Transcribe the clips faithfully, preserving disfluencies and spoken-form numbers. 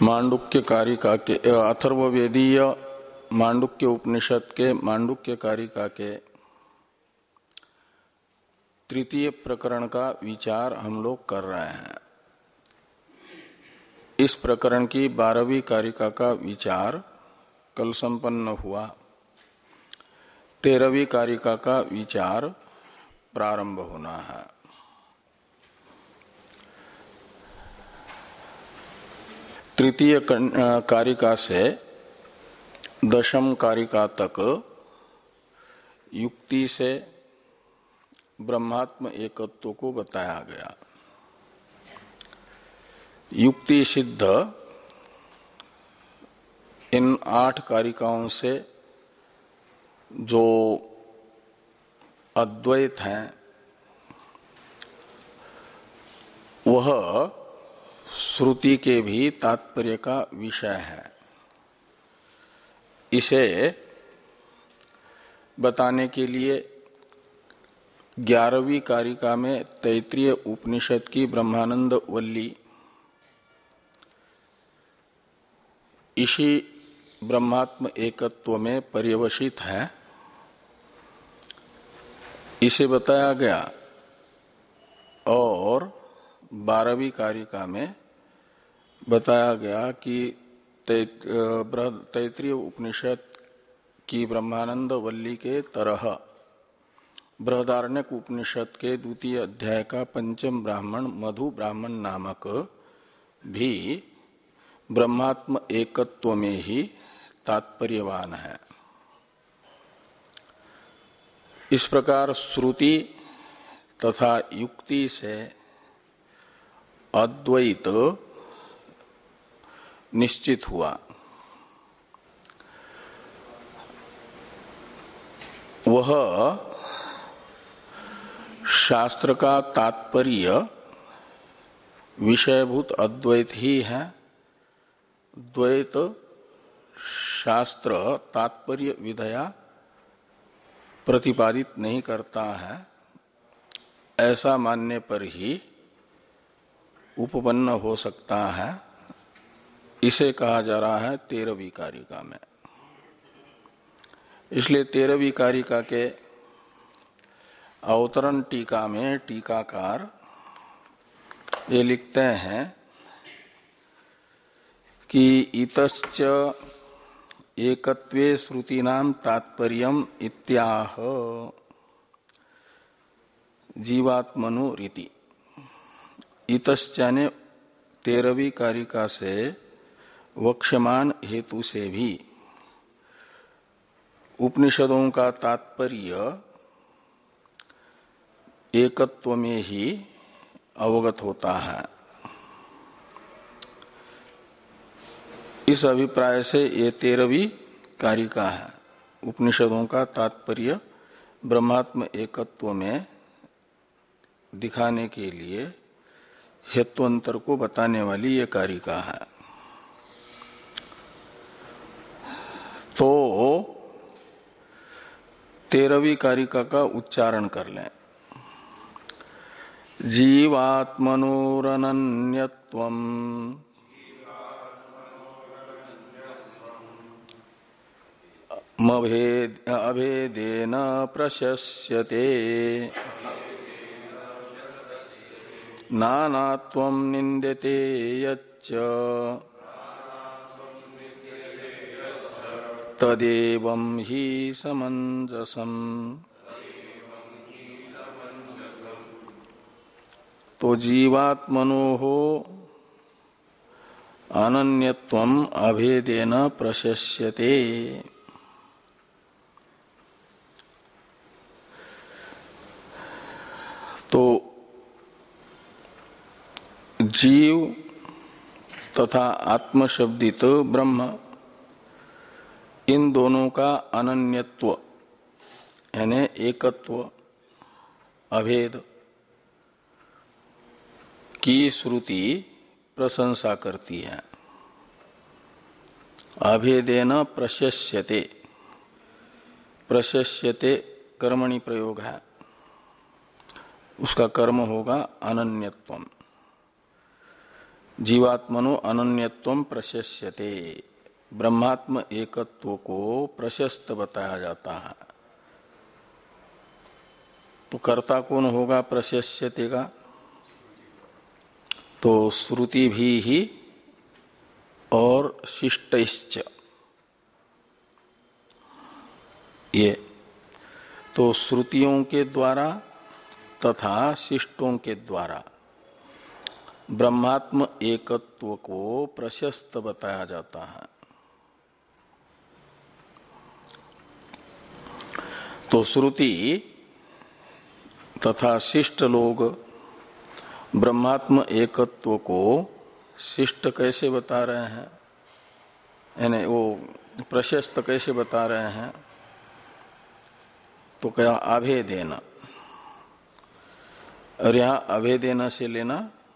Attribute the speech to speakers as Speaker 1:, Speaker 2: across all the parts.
Speaker 1: मांडुक्य कारिका के अथर्ववेदीय मांडुक्य उपनिषद के मांडुक्य कारिका के तृतीय प्रकरण का विचार हम लोग कर रहे हैं। इस प्रकरण की बारहवीं कारिका का विचार कल संपन्न हुआ। तेरहवीं कारिका का विचार प्रारंभ होना है। तृतीय कारिका से दशम कारिका तक युक्ति से ब्रह्मात्म एकत्व को बताया गया। युक्ति सिद्ध इन आठ कारिकाओं से जो अद्वैत है वह श्रुति के भी तात्पर्य का विषय है। इसे बताने के लिए ग्यारहवीं कारिका में तैत्रीय उपनिषद की ब्रह्मानंद वल्ली इसी ब्रह्मात्म एकत्व में पर्यवसित है, इसे बताया गया। और बारहवीं कारिका में बताया गया कि तैत्रीय उपनिषद की ब्रह्मानंद वल्ली के तरह बृहदारण्यक उपनिषद के द्वितीय अध्याय का पंचम ब्राह्मण मधु ब्राह्मण नामक भी ब्रह्मात्म एकत्व में ही तात्पर्यवान है। इस प्रकार श्रुति तथा युक्ति से अद्वैत निश्चित हुआ। वह शास्त्र का तात्पर्य विषयभूत अद्वैत ही है। द्वैत शास्त्र तात्पर्य विधया प्रतिपादित नहीं करता है, ऐसा मानने पर ही उपपन्न हो सकता है। इसे कहा जा रहा है तेरहवीं कारिका में। इसलिए तेरहवीं कारिका के अवतरण टीका में टीकाकार ये लिखते हैं कि इतश्च एकत्वे श्रुतीनां तात्पर्यम् इत्याह जीवात्मनु रीति। इतश्च ने तेरहवीं कारिका से वक्ष्यमान हेतु से भी उपनिषदों का तात्पर्य एकत्व में ही अवगत होता है। इस अभिप्राय से ये तेरहवीं कारिका है। उपनिषदों का तात्पर्य ब्रह्मात्म एकत्व में दिखाने के लिए हेत्वंतर को बताने वाली ये कारिका है। तो तेरहवीं कारिका का उच्चारण कर लें। जीवात्मनोरनन्यत्वम् अभेदेन प्रशस्यते नानात्वं निन्द्यते यच्च तदेवं हि समंजसम्। तो जीवात्मनोः अनन्यत्वम् अभेदेन प्रशस्यते। तो जीव तथा आत्मशब्दित ब्रह्म इन दोनों का अनन्यत्व यानी एकत्व अभेद की श्रुति प्रशंसा करती है। अभेदेन प्रशस्यते, प्रशस्यते कर्मणि प्रयोग है, उसका कर्म होगा अनन्यत्वम। जीवात्मनो अनन्यत्वम प्रशस्यते, ब्रह्मात्म एकत्व को प्रशस्त बताया जाता है। तो कर्ता कौन होगा प्रशस्यते का? तो श्रुति भी ही और शिष्टश्च, ये तो श्रुतियों के द्वारा तथा शिष्टों के द्वारा ब्रह्मात्म एकत्व को प्रशस्त बताया जाता है। तो श्रुति तथा शिष्ट लोग ब्रह्मात्म एकत्व को शिष्ट कैसे बता रहे हैं, यानी वो प्रशस्त कैसे बता रहे हैं? तो क्या अभेदेन, और यहाँ अभेदेन से लेना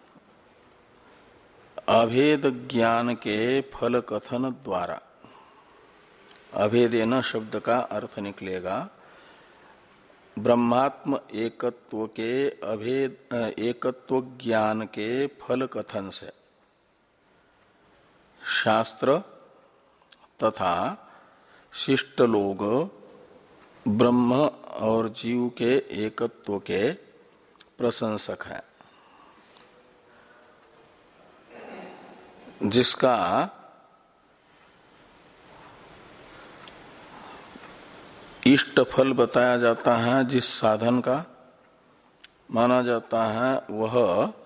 Speaker 1: अभेद ज्ञान के फल कथन द्वारा। अभेदेन शब्द का अर्थ निकलेगा ब्रह्मात्म एकत्व के अभेद एकत्व ज्ञान के फल कथन से शास्त्र तथा शिष्ट लोग ब्रह्म और जीव के एकत्व के प्रशंसक हैं, जिसका इष्ट फल बताया जाता है, जिस साधन का माना जाता है वह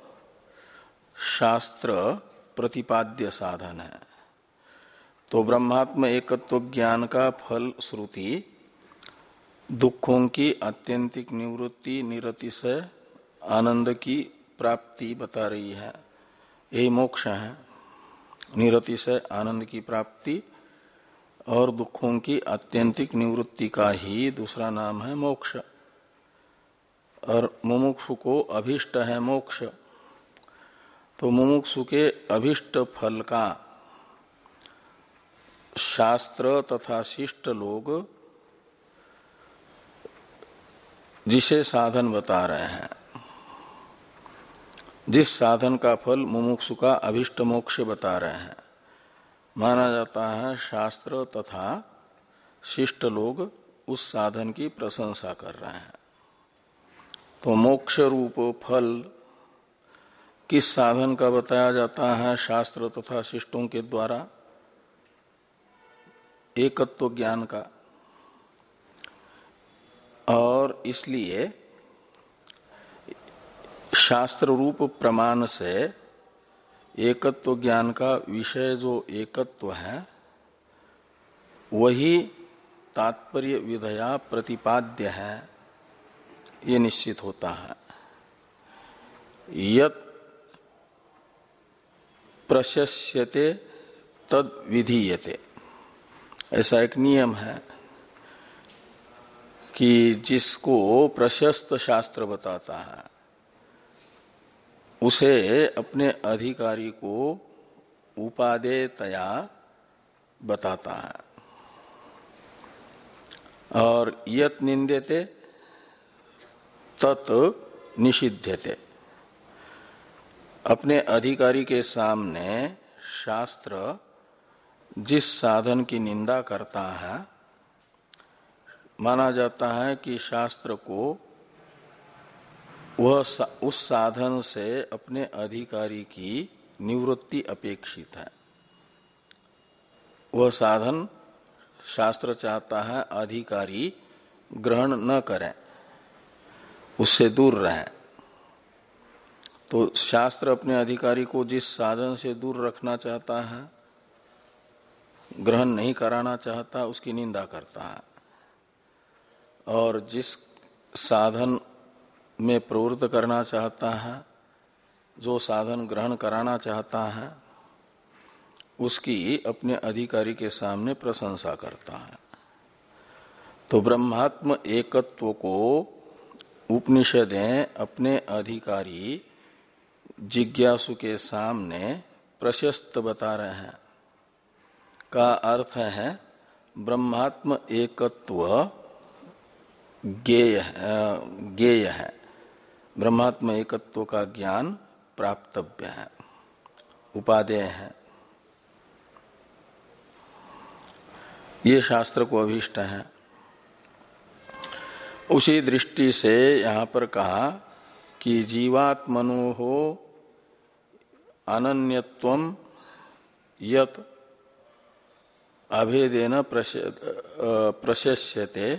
Speaker 1: शास्त्र प्रतिपाद्य साधन है। तो ब्रह्मात्म एकत्व ज्ञान का फल श्रुति दुखों की आत्यंतिक निवृत्ति निरतिशय आनंद की प्राप्ति बता रही है। यही मोक्ष है, निरतिशय आनंद की प्राप्ति और दुखों की आत्यंतिक निवृत्ति का ही दूसरा नाम है मोक्ष। और मुमुक्षु को अभिष्ट है मोक्ष। तो मुमुक्षु के अभिष्ट फल का शास्त्र तथा शिष्ट लोग जिसे साधन बता रहे हैं, जिस साधन का फल मुमुक्षु का अभिष्ट मोक्ष बता रहे हैं, माना जाता है शास्त्र तथा शिष्ट लोग उस साधन की प्रशंसा कर रहे हैं। तो मोक्ष रूप फल किस साधन का बताया जाता है शास्त्र तथा शिष्टों के द्वारा? एकत्व ज्ञान का। और इसलिए शास्त्र रूप प्रमाण से एकत्व ज्ञान का विषय जो एकत्व है वही तात्पर्य विधया प्रतिपाद्य है, ये निश्चित होता है। यत् प्रशस्यते तद विधीयते, ऐसा एक नियम है कि जिसको प्रशस्त शास्त्र बताता है उसे अपने अधिकारी को उपादेयतया बताता है। और यत निंद्यते तत् निषिध्यते, अपने अधिकारी के सामने शास्त्र जिस साधन की निंदा करता है, माना जाता है कि शास्त्र को वह उस साधन से अपने अधिकारी की निवृत्ति अपेक्षित है। वह साधन शास्त्र चाहता है अधिकारी ग्रहण न करें, उससे दूर रहें। तो शास्त्र अपने अधिकारी को जिस साधन से दूर रखना चाहता है, ग्रहण नहीं कराना चाहता, उसकी निंदा करता है। और जिस साधन में प्रवृत्त करना चाहता है, जो साधन ग्रहण कराना चाहता है, उसकी अपने अधिकारी के सामने प्रशंसा करता है। तो ब्रह्मात्म एकत्व को उपनिषदें अपने अधिकारी जिज्ञासु के सामने प्रशस्त बता रहे हैं। का अर्थ है ब्रह्मात्म एकत्व ज्ञेय ज्ञेय है, ब्रह्मात्म एकत्व का ज्ञान प्राप्तव्य है। उपादेय हैं, ये शास्त्र को अभीष्ट है। उसी दृष्टि से यहाँ पर कहा कि जीवात्मनो हो अनन्यत्वम यत अभेदेन प्रशस्यते,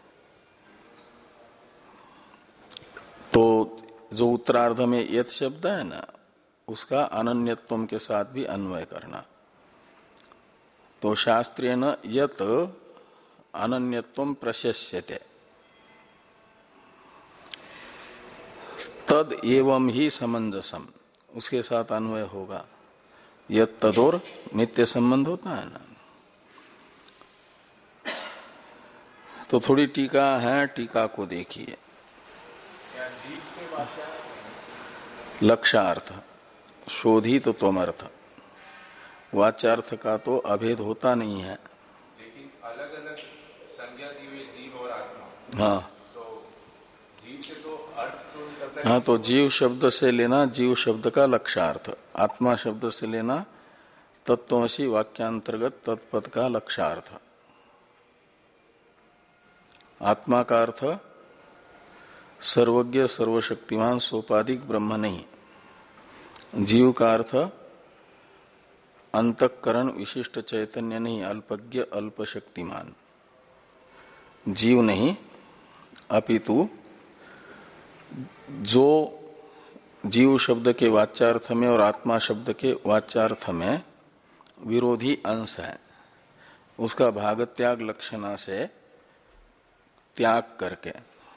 Speaker 1: तो जो उत्तरार्ध में यत शब्द है ना, उसका अनन्यत्वम के साथ भी अन्वय करना। तो शास्त्रेण यत अनन्यत्वम प्रशस्यते तद एवं ही समंजसम, उसके साथ अन्वय होगा। यत तदोर नित्य संबंध होता है ना। तो थोड़ी टीका है, टीका को देखिए। लक्षार्थ शोधित तो त्वमर्थ, वाच्यार्थ का तो अभेद होता नहीं है,
Speaker 2: लेकिन अलग अलग संज्ञा दी हुई जीव और आत्मा।
Speaker 1: हाँ
Speaker 2: तो जीव से तो अर्थ तो निकलता है।
Speaker 1: हाँ, तो जीव शब्द से लेना जीव शब्द का लक्षार्थ, आत्मा शब्द से लेना तत्वमसि वाक्यांतर्गत तत्पद का लक्षार्थ। आत्मा का अर्थ सर्वज्ञ सर्वशक्तिमान सोपाधिक ब्रह्म नहीं, जीव का अर्थ अंतःकरण विशिष्ट चैतन्य नहीं, अल्पज्ञ अल्पशक्तिमान जीव नहीं, अपितु जो जीव शब्द के वाच्यार्थ में और आत्मा शब्द के वाच्यार्थ में विरोधी अंश है, उसका भाग त्याग लक्षणा से त्याग करके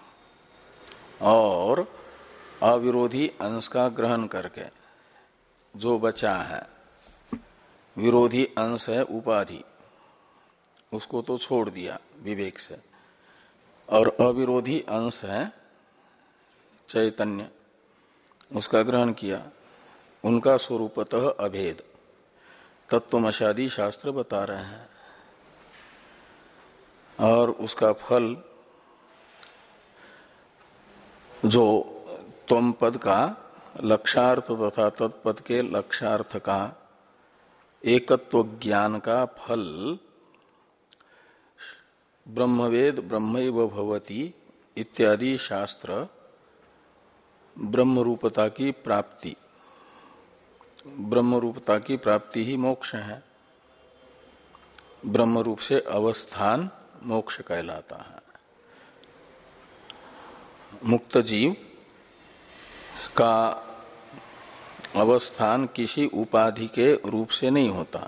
Speaker 1: और अविरोधी अंश का ग्रहण करके जो बचा है, विरोधी अंश है उपाधि, उसको तो छोड़ दिया विवेक से, और अविरोधी अंश है चैतन्य, उसका ग्रहण किया। उनका स्वरूपतः अभेद तत्वमशादी शास्त्र बता रहे हैं, और उसका फल जो त्वम पद का लक्षार्थ तथा तत्पद के लक्षार्थ का एकत्व ज्ञान का फल ब्रह्मवेद ब्रह्मैव भवति इत्यादि शास्त्र ब्रह्म रूपता की प्राप्ति, ब्रह्म रूपता की प्राप्ति ही मोक्ष है, ब्रह्म रूप से अवस्थान मोक्ष कहलाता है। मुक्त जीव का अवस्थान किसी उपाधि के रूप से नहीं होता,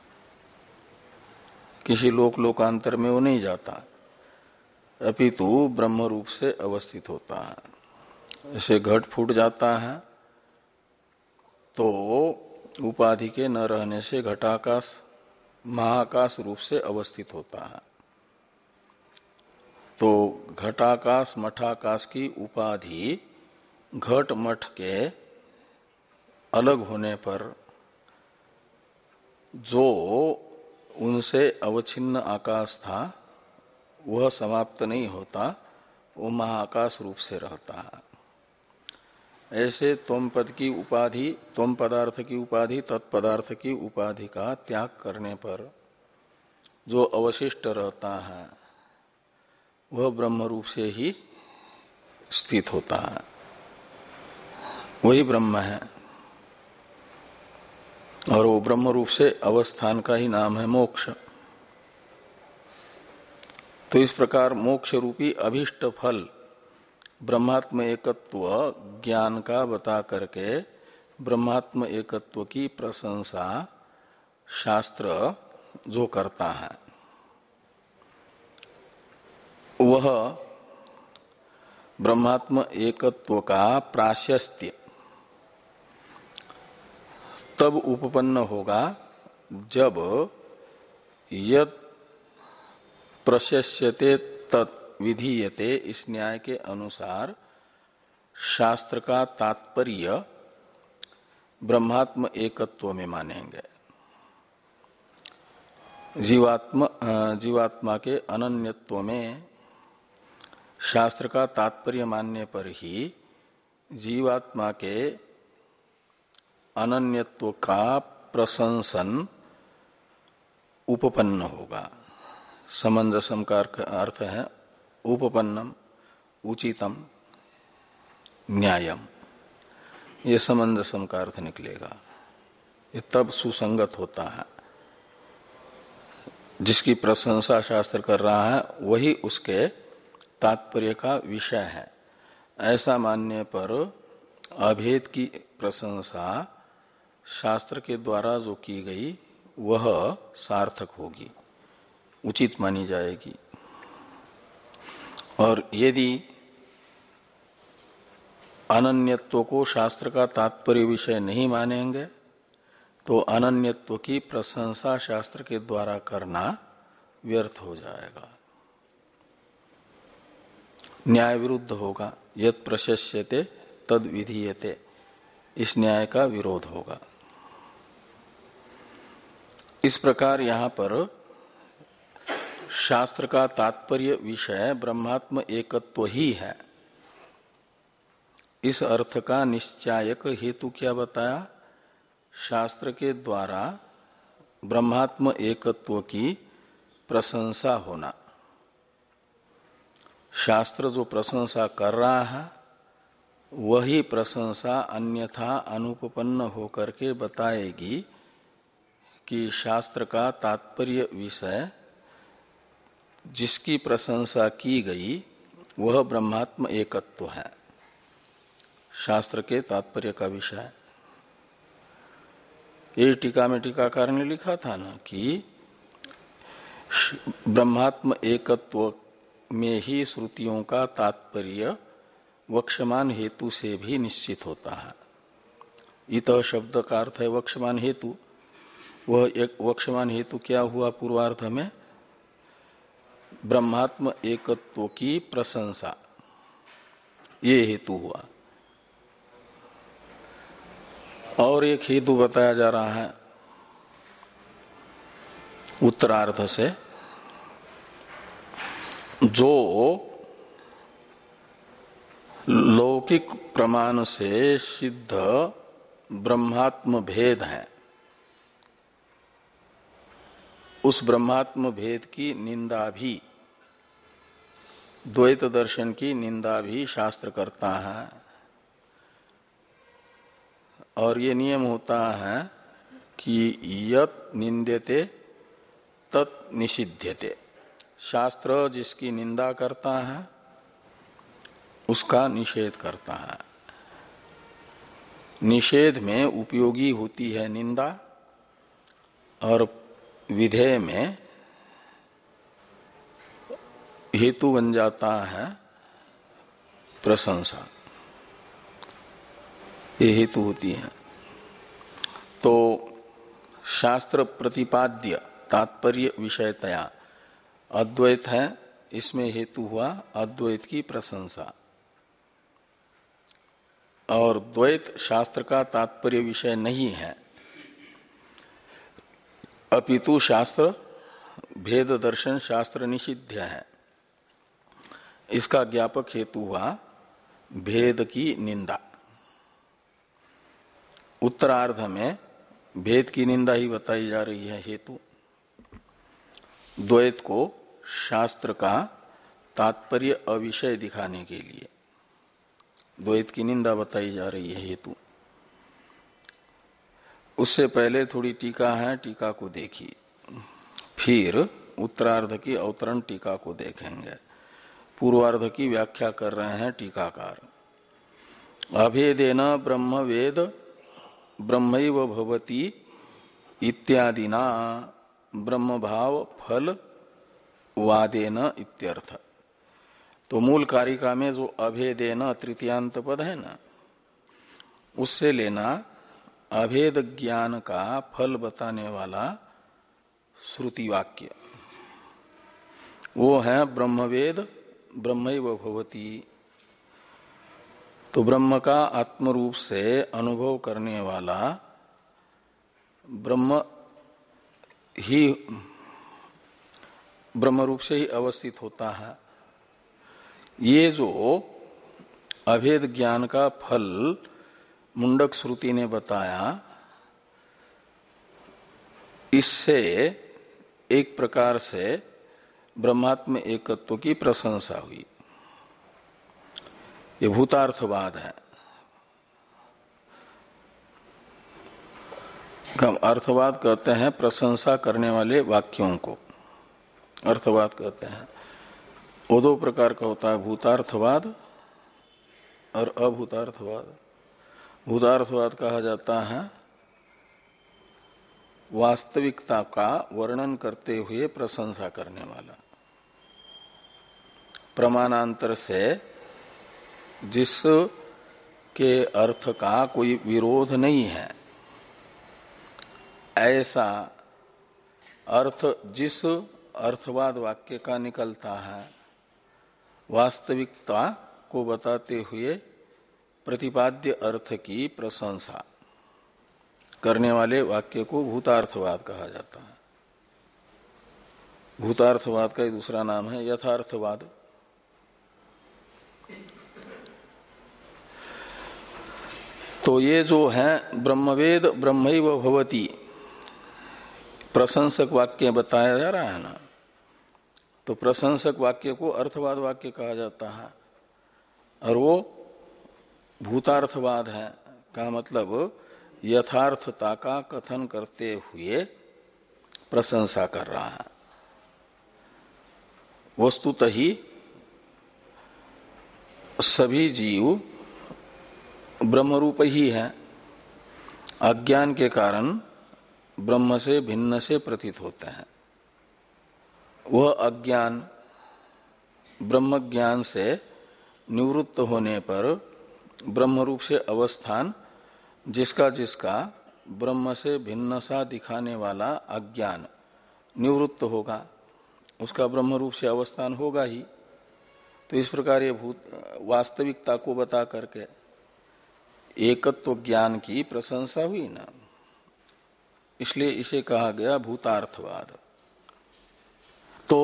Speaker 1: किसी लोक लोकांतर में वो नहीं जाता, अपितु ब्रह्म रूप से अवस्थित होता है। जैसे घट फूट जाता है तो उपाधि के न रहने से घटाकाश महाकाश रूप से अवस्थित होता है। तो घटाकाश मठाकाश की उपाधि घट मठ के अलग होने पर जो उनसे अवच्छिन्न आकाश था वह समाप्त नहीं होता, वो महाकाश रूप से रहता है। ऐसे त्वम पद की उपाधि, त्वम पदार्थ की उपाधि, तत्पदार्थ की उपाधि का त्याग करने पर जो अवशिष्ट रहता है वह ब्रह्म रूप से ही स्थित होता है, वही ब्रह्म है, और वो ब्रह्म रूप से अवस्थान का ही नाम है मोक्ष। तो इस प्रकार मोक्ष रूपी अभिष्ट फल ब्रह्मात्म एकत्व ज्ञान का बता करके ब्रह्मात्म एकत्व की प्रशंसा शास्त्र जो करता है वह ब्रह्मात्म एकत्व का प्राशस्त्य तब उपपन्न होगा जब यद प्रशस्यते तत् विधीयते, इस न्याय के अनुसार शास्त्र का तात्पर्य ब्रह्मात्म एकत्व में मानेंगे। जीवात्मा जीवात्मा के अनन्यत्व में शास्त्र का तात्पर्य मानने पर ही जीवात्मा के अनन्यत्व का प्रशंसन उपपन्न होगा। समंजसम का अर्थ है उपपन्नम, उचितम, न्यायम, ये समंजसम का अर्थ निकलेगा। ये तब सुसंगत होता है। जिसकी प्रशंसा शास्त्र कर रहा है वही उसके तात्पर्य का विषय है। ऐसा मानने पर अभेद की प्रशंसा शास्त्र के द्वारा जो की गई वह सार्थक होगी, उचित मानी जाएगी। और यदि अनन्यत्व को शास्त्र का तात्पर्य विषय नहीं मानेंगे तो अनन्यत्व की प्रशंसा शास्त्र के द्वारा करना व्यर्थ हो जाएगा, न्याय विरुद्ध होगा। यत् प्रशस्यते तद विधीयते, इस न्याय का विरोध होगा। इस प्रकार यहाँ पर शास्त्र का तात्पर्य विषय ब्रह्मात्म एकत्व ही है। इस अर्थ का निश्चायक हेतु क्या बताया? शास्त्र के द्वारा ब्रह्मात्म एकत्व की प्रशंसा होना। शास्त्र जो प्रशंसा कर रहा है वही प्रशंसा अन्यथा अनुपपन्न होकर के बताएगी कि शास्त्र का तात्पर्य विषय जिसकी प्रशंसा की गई वह ब्रह्मात्म एकत्व है, शास्त्र के तात्पर्य का विषय। ये टीका में टीकाकार ने लिखा था ना कि ब्रह्मात्म एकत्व में ही श्रुतियों का तात्पर्य वक्षमान हेतु से भी निश्चित होता है। इतः शब्द का अर्थ है वक्षमान हेतु। वह एक वक्षमान हेतु क्या हुआ? पूर्वार्थ में ब्रह्मात्म एकत्व की प्रशंसा, ये हेतु हुआ। और एक हेतु बताया जा रहा है उत्तरार्ध से, जो लौकिक प्रमाण से सिद्ध ब्रह्मात्म भेद है, उस ब्रह्मात्म भेद की निंदा भी, द्वैत दर्शन की निंदा भी शास्त्र करता है। और ये नियम होता है कि यत् निंद्यते तत् निषिध्यते। शास्त्र जिसकी निंदा करता है उसका निषेध करता है। निषेध में उपयोगी होती है निंदा और विधेय में हेतु बन जाता है प्रशंसा, ये हेतु होती है। तो शास्त्र प्रतिपाद्य तात्पर्य विषयतया अद्वैत है, इसमें हेतु हुआ अद्वैत की प्रशंसा। और द्वैत शास्त्र का तात्पर्य विषय नहीं है, अपितु शास्त्र भेद दर्शन शास्त्र निषिद्ध है। इसका ज्ञापक हेतु हुआ भेद की निंदा। उत्तरार्ध में भेद की निंदा ही बताई जा रही है हेतु। द्वैत को शास्त्र का तात्पर्य अविषय दिखाने के लिए द्वैत की निंदा बताई जा रही है हेतु। उससे पहले थोड़ी टीका है, टीका को देखिए, फिर उत्तरार्ध की अवतरण टीका को देखेंगे। पूर्वार्ध की व्याख्या कर रहे हैं टीकाकार। अभेदेन ब्रह्म वेद ब्रह्मैव भवति इत्यादिना ब्रह्म भाव फल वादेन इत्यर्थ। तो मूल कारिका में जो अभेदेन तृतीयांत पद है ना, उससे लेना अभेद ज्ञान का फल बताने वाला श्रुति वाक्य, वो है ब्रह्मवेद ब्रह्मैव भवति। तो ब्रह्म का आत्मरूप से अनुभव करने वाला ब्रह्म ही ब्रह्म रूप से ही अवस्थित होता है। ये जो अभेद ज्ञान का फल मुंडक श्रुति ने बताया इससे एक प्रकार से ब्रह्मात्म एकत्व की प्रशंसा हुई। ये भूतार्थवाद है। हम अर्थवाद कहते हैं प्रशंसा करने वाले वाक्यों को अर्थवाद कहते हैं। वो दो प्रकार का होता है, भूतार्थवाद और अभूतार्थवाद। भूतार्थवाद कहा जाता है वास्तविकता का वर्णन करते हुए प्रशंसा करने वाला, प्रमाणांतर से जिस के अर्थ का कोई विरोध नहीं है, ऐसा अर्थ जिस अर्थवाद वाक्य का निकलता है, वास्तविकता को बताते हुए प्रतिपाद्य अर्थ की प्रशंसा करने वाले वाक्य को भूतार्थवाद कहा जाता है। भूतार्थवाद का दूसरा नाम है यथार्थवाद। तो ये जो है ब्रह्मवेद ब्रह्मैव भवति प्रशंसक वाक्य बताया जा रहा है ना, तो प्रशंसक वाक्य को अर्थवाद वाक्य कहा जाता है और वो भूतार्थवाद है का मतलब यथार्थता का कथन करते हुए प्रशंसा कर रहा है। वस्तुतः ही सभी जीव ब्रह्मरूप ही है, अज्ञान के कारण ब्रह्म से भिन्न से प्रतीत होते हैं। वह अज्ञान ब्रह्म ज्ञान से निवृत्त होने पर ब्रह्मरूप से अवस्थान जिसका जिसका ब्रह्म से भिन्न सा दिखाने वाला अज्ञान निवृत्त होगा, उसका ब्रह्मरूप से अवस्थान होगा ही। तो इस प्रकार ये भूत वास्तविकता को बता करके एकत्व ज्ञान की प्रशंसा हुई ना, इसलिए इसे कहा गया भूतार्थवाद। तो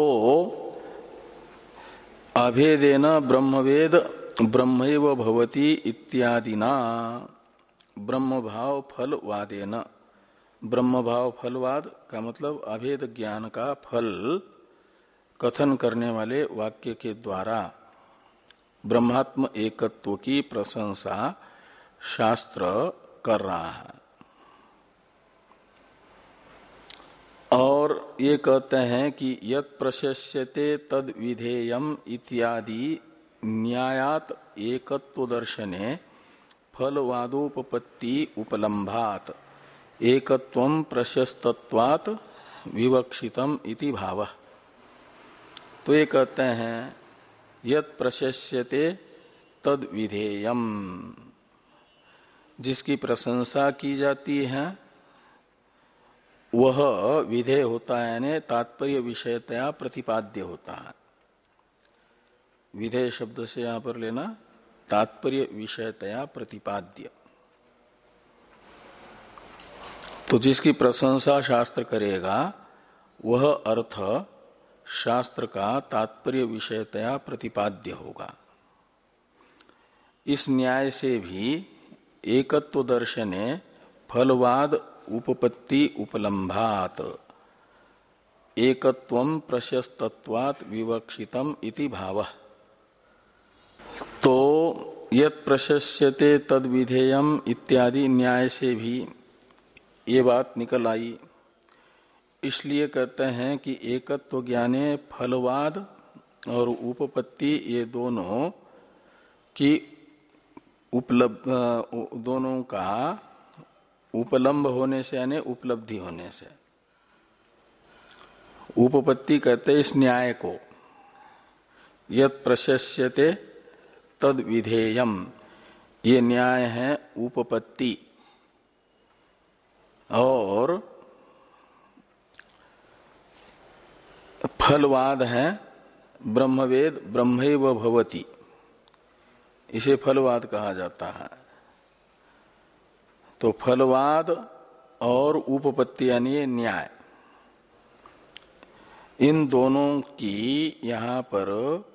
Speaker 1: अभेदेन ब्रह्मवेद ब्रह्मैव भवति इत्यादिना ब्रह्म भाव फलवादेन, ब्रह्म भाव फलवाद का मतलब अभेद ज्ञान का फल कथन करने वाले वाक्य के द्वारा ब्रह्मात्म एकत्व की प्रशंसा शास्त्र कर रहा है। और ये कहते हैं कि यत् प्रशस्यते तद विधेयम इत्यादि न्यायात एकत्व दर्शने फलवादोपपत्ति उपलम्भात एकत्वं प्रशस्तत्वात् विवक्षितम इति भावः। तो ये कहते हैं यत् प्रशस्यते तद विधेयम, जिसकी प्रशंसा की जाती है वह विधेय होता है, यानी तात्पर्य विषयतया प्रतिपाद्य होता है। विधेय शब्द से यहां पर लेना तात्पर्य विषयतया प्रतिपाद्य। तो जिसकी प्रशंसा शास्त्र करेगा वह अर्थ शास्त्र का तात्पर्य विषयतया प्रतिपाद्य होगा। इस न्याय से भी एकत्व दर्शने फलवाद उपपत्ति उपलम्भात एकत्वं प्रशस्तत्वात् विवक्षितम इति भावः। तो यत् प्रशस्यते तद विधेयम इत्यादि न्याय से भी ये बात निकल आई। इसलिए कहते हैं कि एकत्व ज्ञाने फलवाद और उपपत्ति ये दोनों की उपलब्ध दोनों का उपलम्ब होने से यानी उपलब्धि होने से, उपपत्ति कहते इस न्याय को, यत् प्रशस्यते तद विधेयम ये न्याय है उपपत्ति, और फलवाद है ब्रह्मवेद ब्रह्मैव भवति, इसे फलवाद कहा जाता है। तो फलवाद और उपपत्ति यानी न्याय, इन दोनों की यहाँ पर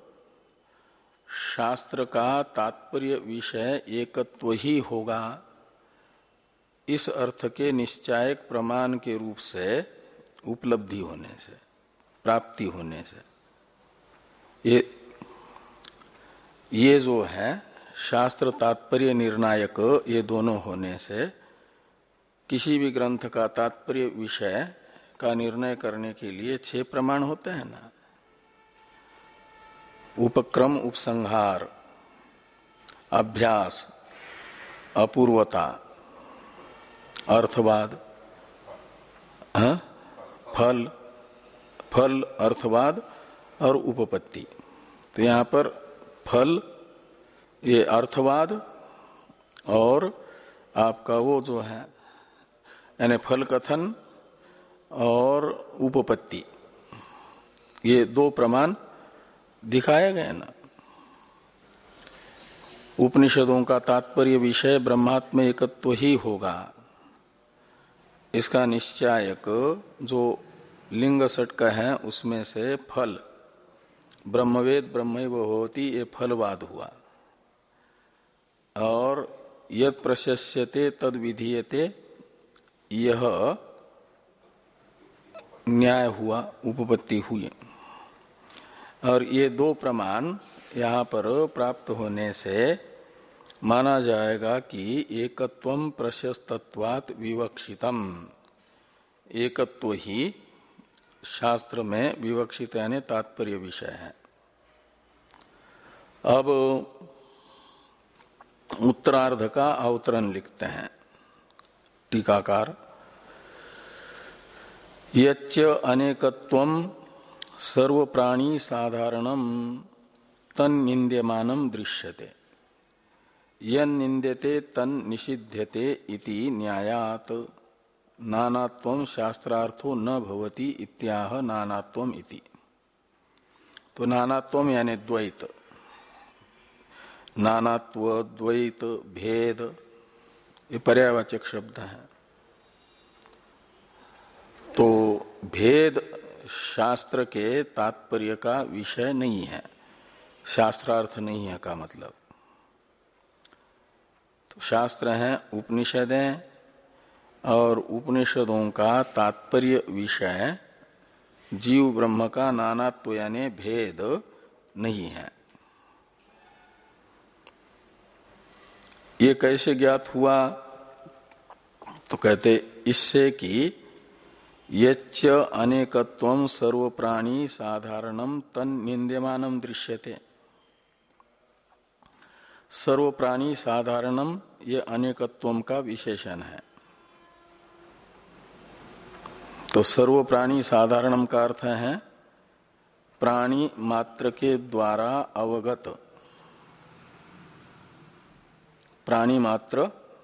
Speaker 1: शास्त्र का तात्पर्य विषय एकत्व ही होगा, इस अर्थ के निश्चायक प्रमाण के रूप से उपलब्धि होने से, प्राप्ति होने से। ये ये जो है शास्त्र तात्पर्य निर्णायक, ये दोनों होने से किसी भी ग्रंथ का तात्पर्य विषय का निर्णय करने के लिए छह प्रमाण होते हैं ना। उपक्रम, उपसंहार, अभ्यास, अपूर्वता, अर्थवाद, हाँ? फल फल अर्थवाद और उपपत्ति। तो यहाँ पर फल, ये अर्थवाद और आपका वो जो है यानी फल कथन और उपपत्ति, ये दो प्रमाण दिखाए गए ना। उपनिषदों का तात्पर्य विषय ब्रह्मात्म एकत्व ही होगा, इसका निश्चायक जो लिंग षट्क है उसमें से फल, ब्रह्मवेद ब्रह्मैव होति, ये फलवाद हुआ। और यत् प्रशस्यते तद विधीयते, यह न्याय हुआ, उपपत्ति हुई। और ये दो प्रमाण यहाँ पर प्राप्त होने से माना जाएगा कि एकत्वम प्रशस्तत्वात् विवक्षितम, एकत्व ही शास्त्र में विवक्षित यानी तात्पर्य विषय है। अब उत्तरार्ध का अवतरण लिखते हैं टीकाकार। यच्च अनेकत्वम सर्व प्राणी साधारणम तन्निंद्यमानम दृश्यते, यन्निंद्यते तन्निषिध्यते इति न्यायात् नानात्वं शास्त्रार्थो न भवति इत्याह नानात्वम इति। तो नानात्वम यानी द्वैत, नानात्व, द्वैत, भेद, ये पर्यायवाचक शब्द है। तो भेद शास्त्र के तात्पर्य का विषय नहीं है, शास्त्रार्थ नहीं है का मतलब। तो शास्त्र हैं उपनिषदें, और उपनिषदों का तात्पर्य विषय जीव ब्रह्म का नानात्व यानी भेद नहीं है। ये कैसे ज्ञात हुआ? तो कहते इससे कि यच्च अनेकत्वं सर्व प्राणी साधारणम तन्निंद्यमानम दृश्यते। सर्व प्राणी साधारणम ये अनेकत्वम का विशेषण है। तो सर्व प्राणी साधारणम का अर्थ है प्राणी मात्र के द्वारा अवगत, प्राणी मात्र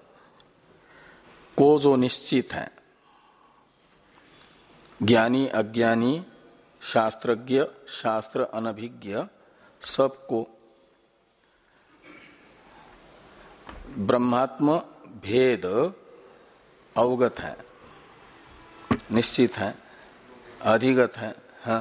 Speaker 1: को जो निश्चित है, ज्ञानी अज्ञानी, शास्त्रज्ञ शास्त्र अनभिज्ञ, सबको ब्रह्मात्म भेद अवगत है, निश्चित है, अधिगत है। हाँ,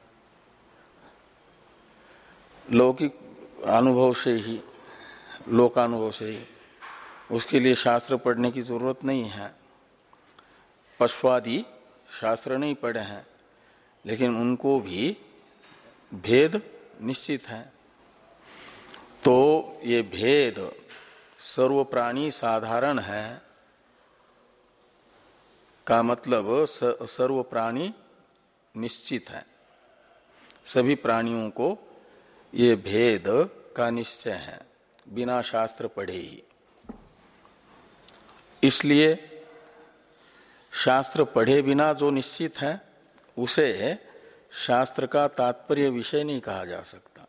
Speaker 1: लौकिक अनुभव से ही, लोकानुभव से ही, उसके लिए शास्त्र पढ़ने की जरूरत नहीं है। पशुआदि शास्त्र नहीं पढ़े हैं, लेकिन उनको भी भेद निश्चित है। तो ये भेद सर्व प्राणी साधारण है का मतलब सर्व प्राणी निश्चित है, सभी प्राणियों को ये भेद का निश्चय है बिना शास्त्र पढ़े ही। इसलिए शास्त्र पढ़े बिना जो निश्चित है उसे शास्त्र का तात्पर्य विषय नहीं कहा जा सकता।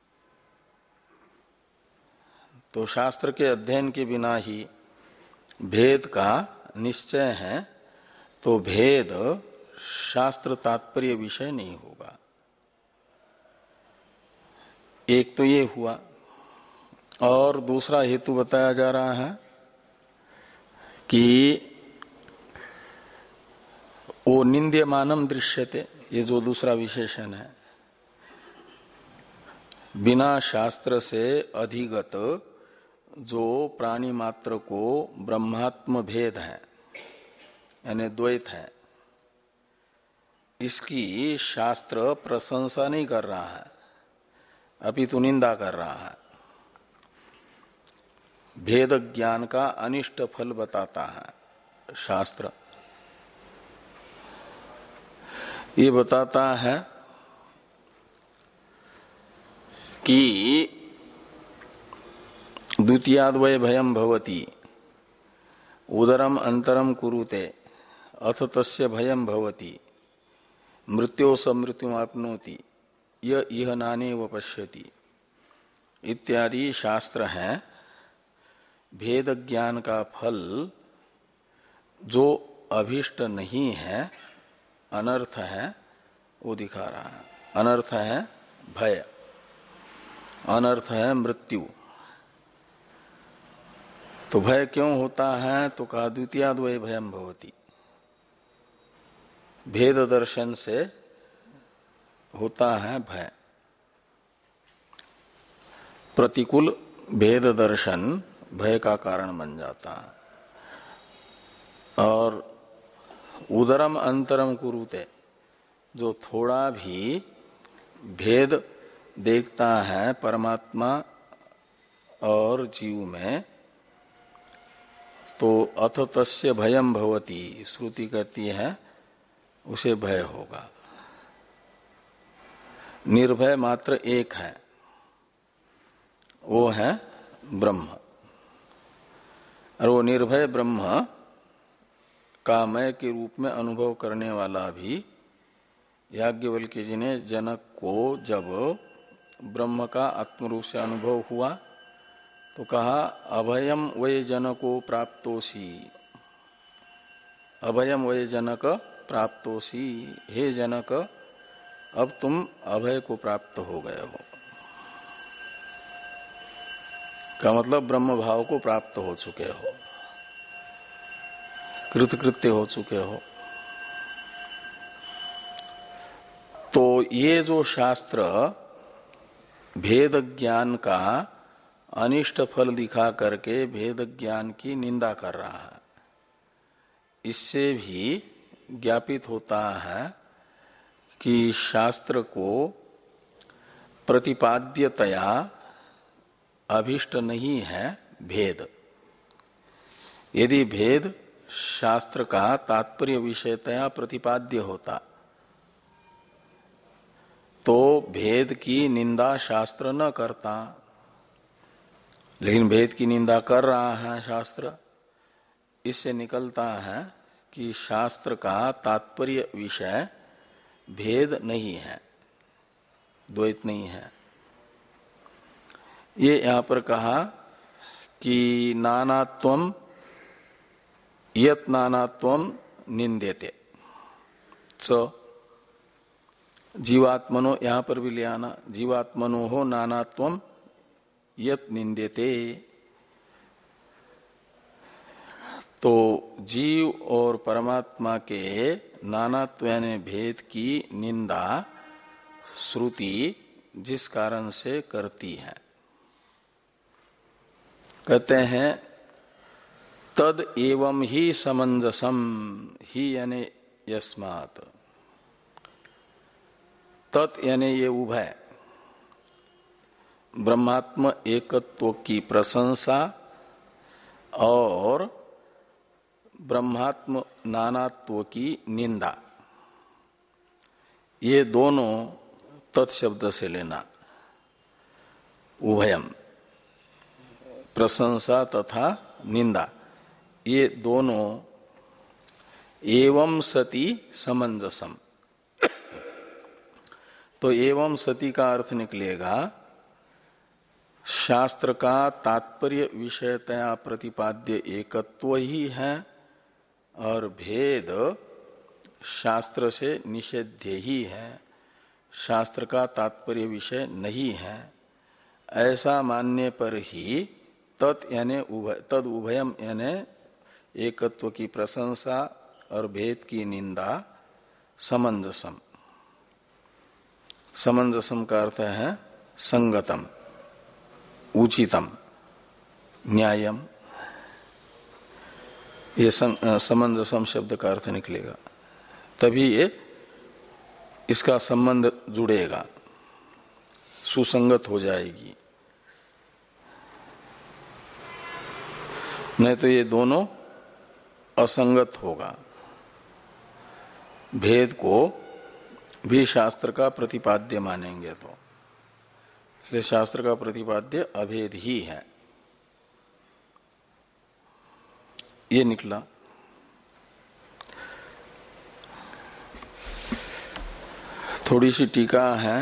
Speaker 1: तो शास्त्र के अध्ययन के बिना ही भेद का निश्चय है, तो भेद शास्त्र तात्पर्य विषय नहीं होगा। एक तो ये हुआ, और दूसरा हेतु बताया जा रहा है कि वो निंद्यमानम दृश्यते, ये जो दूसरा विशेषण है, बिना शास्त्र से अधिगत जो प्राणी मात्र को ब्रह्मात्म भेद है यानी द्वैत है, इसकी शास्त्र प्रशंसा नहीं कर रहा है, अपितु निंदा कर रहा है। भेद ज्ञान का अनिष्ट फल बताता है शास्त्र। ये बताता है कि द्वितीयाद्वय भयम भवति उदरम अंतरम कुरुते अथ तस्य भयम भवति मृत्यो स मृत्यु आपनोति य इह नानेव पश्यति इत्यादि शास्त्र हैं। भेद ज्ञान का फल जो अभिष्ट नहीं है, अनर्थ है, वो दिखा रहा है। अनर्थ है भय, अनर्थ है मृत्यु। तो भय क्यों होता है? तो कहा द्वितीयाद्वय भयम भवति, भेद दर्शन से होता है भय। प्रतिकूल भेद दर्शन भय का कारण बन जाता है। और उदरम अंतरम कुरुते, जो थोड़ा भी भेद देखता है परमात्मा और जीव में, तो अथ तस्य भयम भवति, श्रुति कहती है उसे भय होगा। निर्भय मात्र एक है, वो है ब्रह्म। और वो निर्भय ब्रह्म का मय के रूप में अनुभव करने वाला भी याज्ञवल्क्य जी ने जनक को जब ब्रह्म का आत्मरूप से अनुभव हुआ तो कहा अभयम वै जनको प्राप्तोसी, अभयम वै जनक प्राप्तोसी, हे जनक अब तुम अभय को प्राप्त हो गए हो। का मतलब ब्रह्म भाव को प्राप्त हो चुके हो, कृतकृत्य हो चुके हो। तो ये जो शास्त्र भेद ज्ञान का अनिष्ट फल दिखा करके भेद ज्ञान की निंदा कर रहा है, इससे भी ज्ञापित होता है कि शास्त्र को प्रतिपाद्यतया अभिष्ट नहीं है भेद। यदि भेद शास्त्र का तात्पर्य विषयतया प्रतिपाद्य होता तो भेद की निंदा शास्त्र न करता, लेकिन भेद की निंदा कर रहा है शास्त्र। इससे निकलता है कि शास्त्र का तात्पर्य विषय भेद नहीं है, द्वैत नहीं है। ये यहां पर कहा कि नानात्वम यत नानात्वम निंदेते च, जीवात्मनो यहां पर भी ले आना, जीवात्मनो हो नानात्वम यत निंदेते। तो जीव और परमात्मा के नानात्व यानी भेद की निंदा श्रुति जिस कारण से करती है, कहते हैं तद एवं ही समंजसम, ही यानी यस्मात्, तत् यानी ये उभय ब्रह्मात्म एकत्व की प्रशंसा और ब्रह्मात्म नानात्व की निंदा, ये दोनों तत्शब्द से लेना। उभयम प्रशंसा तथा निंदा, ये दोनों एवं सति समंजसम। तो एवं सति का अर्थ निकलेगा शास्त्र का तात्पर्य विषयतया प्रतिपाद्य एकत्व ही है और भेद शास्त्र से निषेध्य ही है, शास्त्र का तात्पर्य विषय नहीं है। ऐसा मानने पर ही तत् यानी उभय, तद उभयम यानी एकत्व की प्रशंसा और भेद की निंदा समंजसम। समंजसम का अर्थ है संगतम, उचितम, न्यायम। ये समंजसम शब्द का अर्थ निकलेगा, तभी ये इसका संबंध जुड़ेगा, सुसंगत हो जाएगी। नहीं तो ये दोनों असंगत होगा। भेद को भी शास्त्र का प्रतिपाद्य मानेंगे तो, इसलिए शास्त्र का प्रतिपाद्य अभेद ही है। ये निकला। थोड़ी सी टीका है।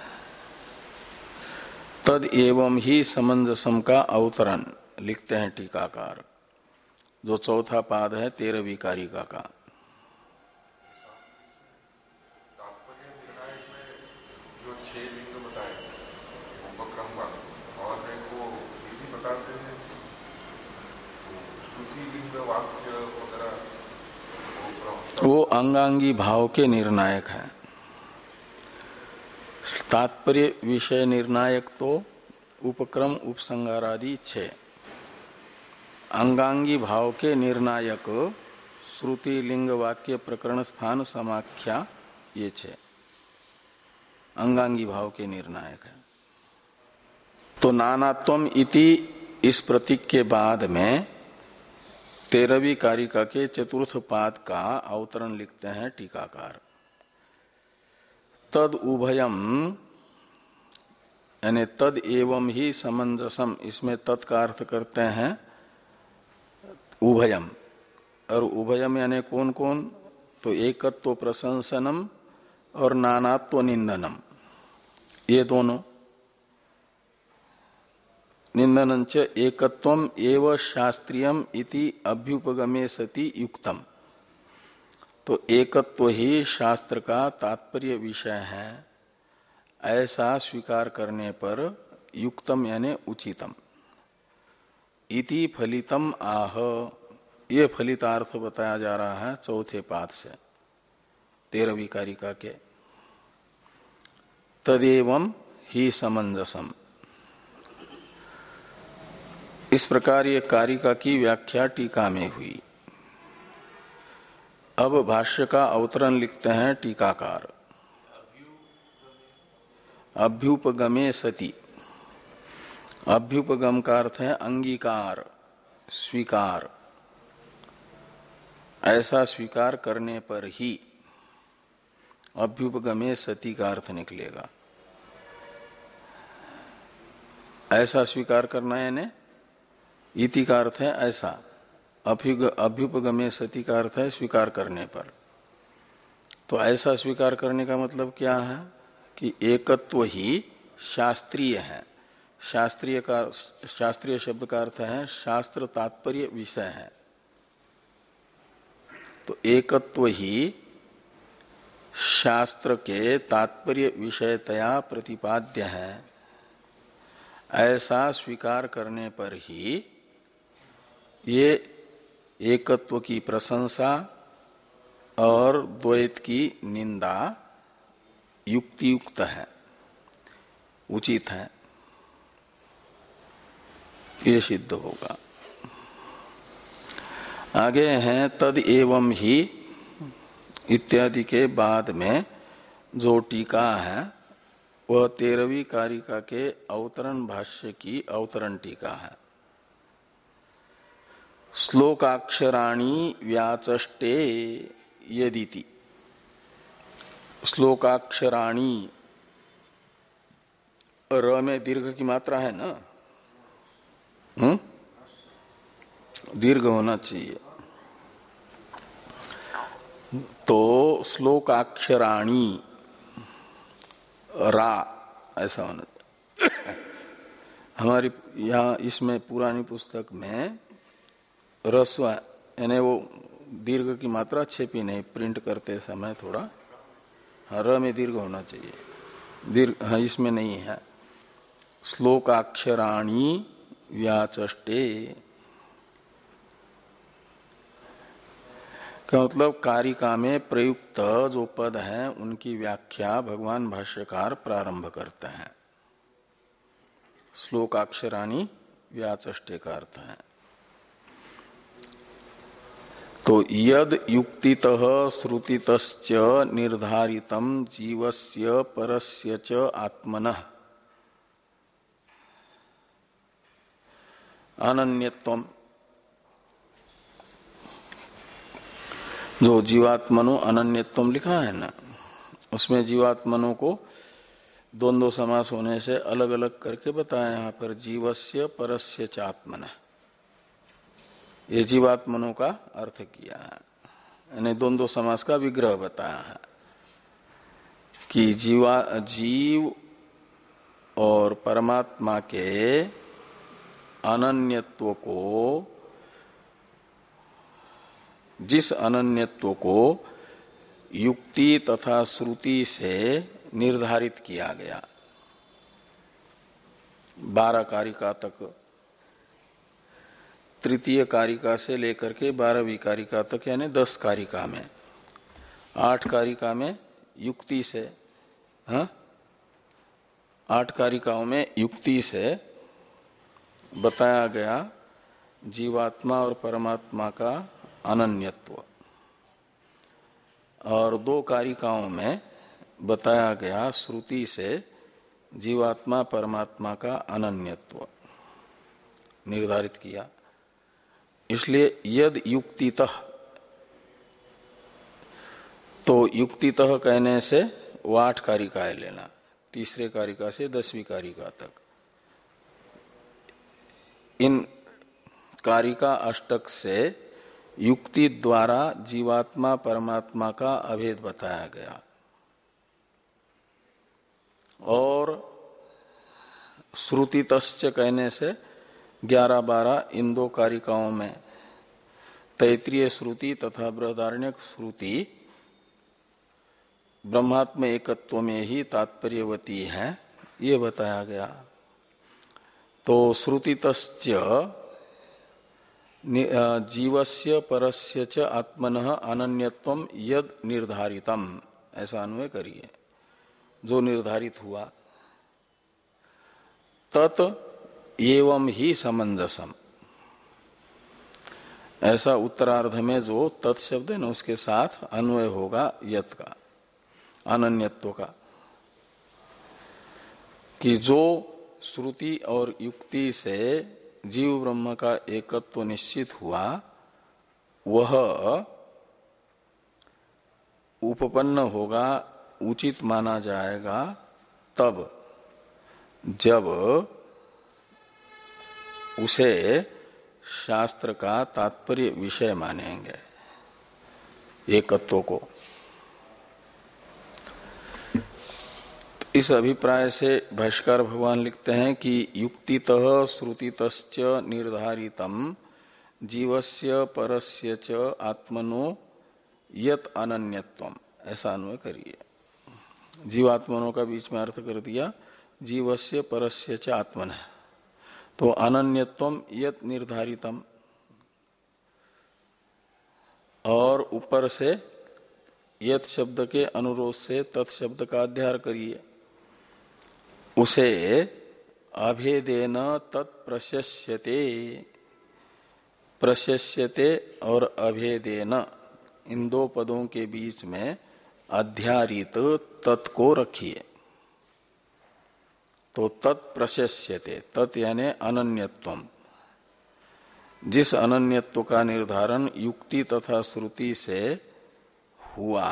Speaker 1: तद एवं ही समंजसम का अवतरण लिखते हैं टीकाकार, जो चौथा पाद है तेरहवीं कारिका का।
Speaker 3: तात्पर्य निर्णायक में जो छह लिंग बताए उपक्रम वाले, और एक वो ये भी बताते हैं स्तुति लिंग वाक्य वगैरह,
Speaker 1: वो अंगांगी भाव के निर्णायक है। तात्पर्य विषय निर्णायक तो उपक्रम उपसंगारादि छह, अंगांगी भाव के निर्णायक श्रुति लिंग वाक्य प्रकरण स्थान समाख्या, ये छह अंगांगी भाव के निर्णायक है। तो नानात्वम इति इस प्रतीक के बाद में तेरहवीं कारिका के चतुर्थ पाद का अवतरण लिखते हैं टीकाकार। तद उभयम यानी तद एवं ही समंजसम, इसमें तत् का अर्थ करते हैं उभयम। और उभयम यानी कौन कौन? तो एकत्व प्रशंसनम और नानात्व निंदनम, ये दोनों। निंदनंच एकत्वम एव शास्त्रीयम इति अभ्युपगमे सति युक्तम। तो एकत्व ही शास्त्र का तात्पर्य विषय है, ऐसा स्वीकार करने पर युक्तम यानी उचितम। इति फलितम आह, ये फलितार्थ बताया जा रहा है चौथे पाद से तेरहवीं कारिका के। तदेवं ही समंजसम, इस प्रकार ये कारिका की व्याख्या टीका में हुई। अब भाष्य का अवतरण लिखते हैं टीकाकार। अभ्युपगमे सति, अभ्युपगम का अर्थ है अंगीकार, स्वीकार। ऐसा स्वीकार करने पर ही अभ्युपगमे सति का अर्थ निकलेगा। ऐसा स्वीकार करना यानी इति का अर्थ है ऐसा, अभ्युपगमे सति का अर्थ है स्वीकार करने पर। तो ऐसा स्वीकार करने का मतलब क्या है कि एकत्व ही शास्त्रीय है। शास्त्रीय का शास्त्रीय शब्द का अर्थ है शास्त्र तात्पर्य विषय है। तो एकत्व ही शास्त्र के तात्पर्य विषयतया प्रतिपाद्य है, ऐसा स्वीकार करने पर ही ये एकत्व की प्रशंसा और द्वैत की निंदा युक्तियुक्त है, उचित है, ये सिद्ध होगा। आगे हैं तद एवं ही इत्यादि के बाद में जो टीका है वह तेरहवीं कारिका के अवतरण भाष्य की अवतरण टीका है। श्लोकाक्षराणि व्याचष्टे यदिति, श्लोकाक्षराणि र में दीर्घ की मात्रा है ना, हम्म, दीर्घ होना चाहिए। तो श्लोकाक्षराणि रा ऐसा होना चाहिए। हमारी यहाँ इसमें पुरानी पुस्तक में रस्व यानी वो दीर्घ की मात्रा छेपी नहीं, प्रिंट करते समय थोड़ा र में दीर्घ होना चाहिए, दीर्घ हाँ इसमें नहीं है। श्लोकाक्षराणि व्याचष्टे का मतलब कारिका में प्रयुक्त जो पद है उनकी व्याख्या भगवान भाष्यकार प्रारंभ करते हैं। श्लोकाक्षराणि व्याचष्टे का अर्थ है तो यद युक्तितः श्रुतितश्च निर्धारितम जीवस्य परस्य च आत्मनः अनन्यत्वम, जो जीवात्मनो अनन्यत्वम लिखा है ना, उसमें जीवात्मनों को द्वंद्व समास होने से अलग अलग करके बताया। यहाँ पर जीवस्य परस्य च आत्मनः, ये जीवात्मनों का अर्थ किया है, यानी द्वंद्व समास का विग्रह बताया है कि जीवा जीव और परमात्मा के अनन्यत्व को, जिस अनन्यत्व को युक्ति तथा श्रुति से निर्धारित किया गया, बारह कारिका तक, तृतीय कारिका से लेकर के बारहवीं कारिका तक, यानी दस कारिका में, आठ कारिका में युक्ति से, हाँ, आठ कारिकाओं में युक्ति से बताया गया जीवात्मा और परमात्मा का अनन्यत्व, और दो कारिकाओं में बताया गया श्रुति से जीवात्मा परमात्मा का अनन्यत्व निर्धारित किया। इसलिए यद युक्तितः, तो युक्तितः कहने से वो आठ कारिकाएं लेना, तीसरे कारिका से दसवीं कारिका तक। इन कारिका अष्टक से युक्ति द्वारा जीवात्मा परमात्मा का अभेद बताया गया, और श्रुतितश्च कहने से ग्यारह बारह इन दो कारिकाओं में तैत्रीय श्रुति तथा बृहदारण्यक श्रुति ब्रह्मात्म एकत्व में ही तात्पर्यवती है, ये बताया गया। तो श्रुतितश्च जीवस्य परस्य च आत्मनः अनन्यत्वम यद निर्धारितम, ऐसा अन्वय करिए, जो निर्धारित हुआ, तत् एवं ही समंजसम, ऐसा उत्तरार्ध में जो तत् शब्द है ना, उसके साथ अन्वय होगा यत का, अनन्यत्व का, कि जो श्रुति और युक्ति से जीव ब्रह्म का एकत्व निश्चित हुआ, वह उपपन्न होगा, उचित माना जाएगा तब जब उसे शास्त्र का तात्पर्य विषय मानेंगे एकत्व को। इस अभिप्राय से भाष्कर भगवान लिखते हैं कि युक्तितः श्रुतितश्च निर्धारितम जीवस्य परस्य च आत्मनो यत अनन्यत्वम, ऐसा अन्वय करिए। जीवात्मनों का बीच में अर्थ कर दिया जीवस्य परस्य च आत्मनः, तो अनन्यत्वम यत निर्धारितम, और ऊपर से यत शब्द के अनुरोध से तत्शब्द का अध्यार करिए, उसे अभेदेन तत्प्रशस्यते, प्रशस्यते और अभेदेन इन दो पदों के बीच में अध्यारित तत् को रखिए। तो तत्प्रशस्यते, तत् यानी अनन्यत्वम, जिस अनन्यत्व का निर्धारण युक्ति तथा श्रुति से हुआ,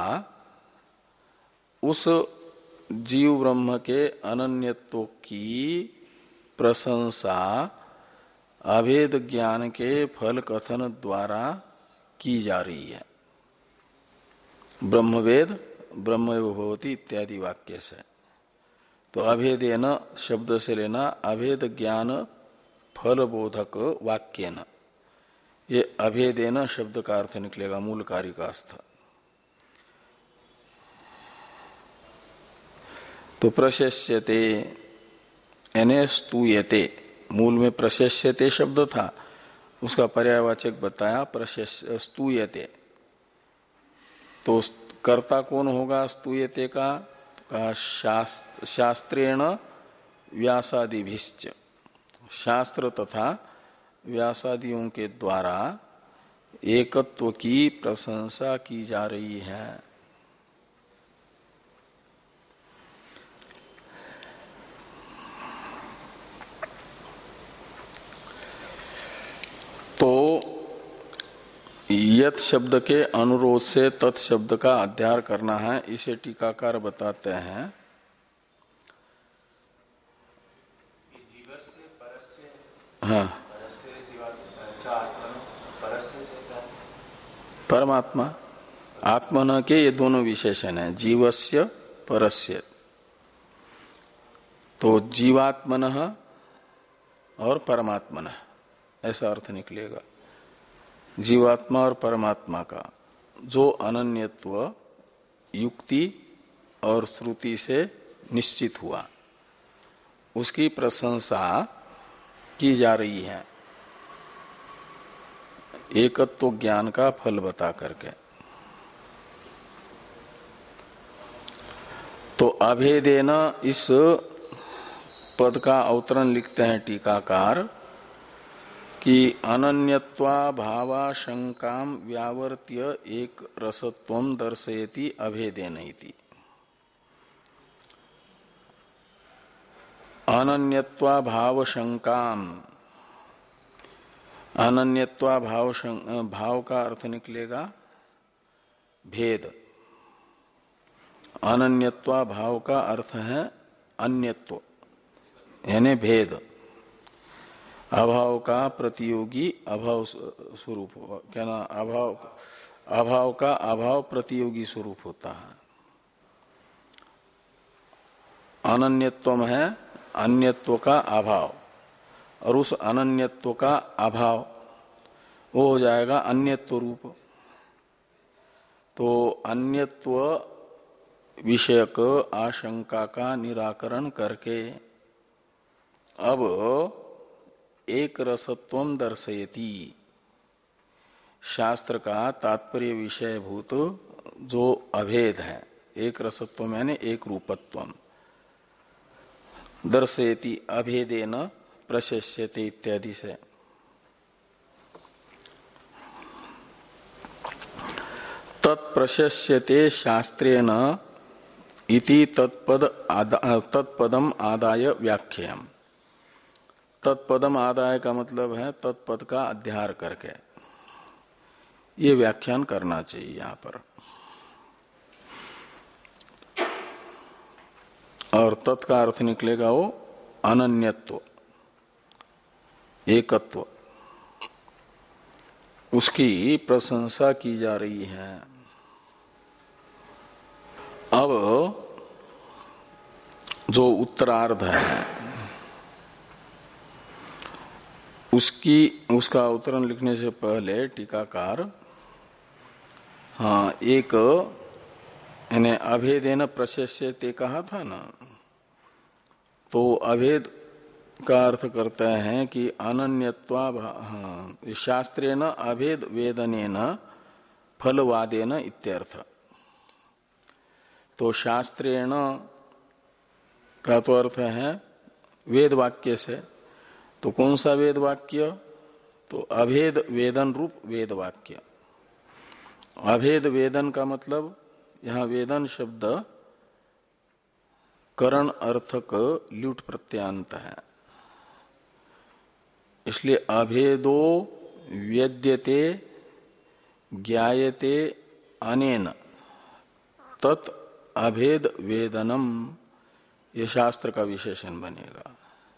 Speaker 1: उस जीव ब्रह्म के अनन्यत्व की प्रशंसा अभेद ज्ञान के फल कथन द्वारा की जा रही है। ब्रह्मवेद ब्रह्मैव भवति इत्यादि वाक्य से। तो अभेदेन शब्द से लेना अभेद ज्ञान फल बोधक वाक्येन, ये अभेदेन शब्द का अर्थ निकलेगा मूल कारिकास्थ। तो प्रशस्यते यानी स्तूयते, मूल में प्रशस्यते शब्द था, उसका पर्यायवाचक बताया प्रशस्य स्तूयते। तो कर्ता कौन होगा स्तूयते का? का शास्त्र, शास्त्रेण व्यासादिभिश्च, शास्त्र तथा व्यासादियों के द्वारा एकत्व की प्रशंसा की जा रही है। तो यत शब्द के अनुरोध से तत् शब्द का अध्यार करना है, इसे टीकाकार बताते हैं। हाँ, परमात्मा आत्मन के ये दोनों विशेषण हैं, जीवस्य परस्य। तो जीवात्मन और परमात्मन ऐसा अर्थ निकलेगा। जीवात्मा और परमात्मा का जो अनन्यत्व युक्ति और श्रुति से निश्चित हुआ, उसकी प्रशंसा की जा रही है एकत्व ज्ञान का फल बता करके। तो अभेदेन इस पद का अवतरण लिखते हैं टीकाकार कि अनन्यत्वा भावाशंकाम व्यावर्त्य एक रसत्वम दर्शयति अभेदेन इति। अनन्यत्वा भावशंकाम, अनन्यत्वा भाव भाव का अर्थ निकलेगा भेद। अनन्यत्वा भाव का अर्थ है अन्यत्व यानी भेद। अभाव का प्रतियोगी अभाव स्वरूप, क्या ना, अभाव अभाव का अभाव प्रतियोगी स्वरूप होता है। अनन्यत्व है अन्यत्व का अभाव, और उस अनन्यत्व का अभाव वो हो जाएगा अन्यत्व रूप। तो अन्यत्व विषयक आशंका का निराकरण करके अब एक रसत्वम दर्शयति, शास्त्र का तात्पर्य विषयभूत जो अभेद है, एक रसत्वम यानी एक रूपत्वम, दर्शयति अभेदेन प्रशस्यते इत्यादि से। तत्प्रशस्यते शास्त्रेण इति तत्पद आदा, तत्पदम आदाय व्याख्याम। तत्पदम आदाय का मतलब है तत्पद का अध्यार करके, ये व्याख्यान करना चाहिए यहां पर। और तत् का अर्थ निकलेगा वो अनन्यत्व, एकत्व, उसकी प्रशंसा की जा रही है। अब जो उत्तरार्ध है उसकी उसका उत्तरण लिखने से पहले टीकाकार हाँ एक यानी अभेदेन प्रशस्यते कहा था ना, तो अभेद का अर्थ करते हैं कि अनन्यत्वा हाँ, शास्त्रेण अभेद वेदनेन फलवादेन इत्यर्थ। तो शास्त्रेण का तो अर्थ है वेद वाक्य से। तो कौन सा वेद वाक्य? तो अभेद वेदन रूप वेद वाक्य। अभेद वेदन का मतलब यहाँ वेदन शब्द करण अर्थक ल्यूट प्रत्यांत है, इसलिए अभेदो वेद्यते ज्ञायते अनेन तत् अभेद वेदनम, ये शास्त्र का विशेषण बनेगा।